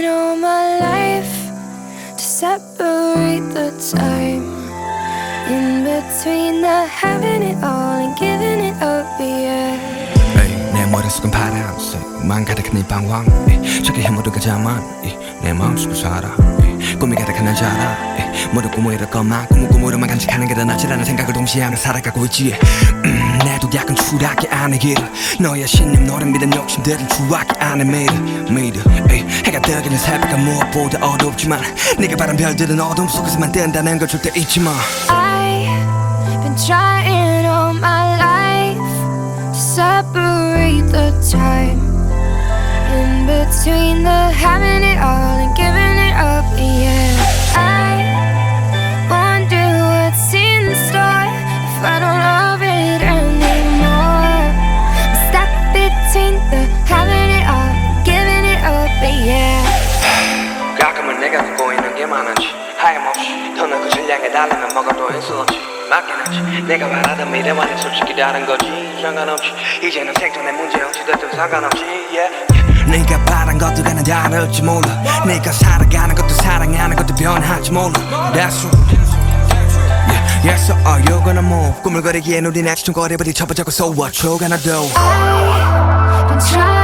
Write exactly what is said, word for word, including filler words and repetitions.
trying all my life to separate the time in between the having it all and giving it up, yeah. 내 머릿속은 파란색만 가득한 이 방황 저기 해모두가 자만 내 마음속을 살아 꿈이 가득한 날 자라 모두 꿈을 이룰 것만 꿈을 꿈으로만 간직하는 게 더 낫지라는 생각을 동시에 하며 살아가고 있지. 음, 내도 약간 추락해 안의 길을 너의 신념 너를 믿은 욕심들은 추락해 안의 미래 미래 에이, 해가 뜨기는 새벽은 무엇보다 어둡지만 네가 바란 별들은 어둠 속에서만 뜬다는 걸 절대 잊지 마. I've been trying all my life to separate the time in between the having it all and giving it up, yeah. I wonder what's in store if I don't love it anymore. I'm stuck between the having it all and giving it up, yeah. 가끔은 내가 듣고 있는 게 많은지 하염없이 더 큰 것을 향해 달리면 뭐가 또 있을지 맞긴 하지. 내가 바라던 미래와는 솔직히 다른 거지. 상관없이 이제는 생존의 문제 어찌됐든 상관없이 yeah. 네가 바란 것도 나는 다를지 몰라. 네가 살아가는 것도 사랑하는 것도 변할지 몰라. That's right. Yeah, yeah, so are you gonna move? 꿈을 거리기엔 우린 아직 좀 거리버리 접어져고 so what you gonna do? I've been trying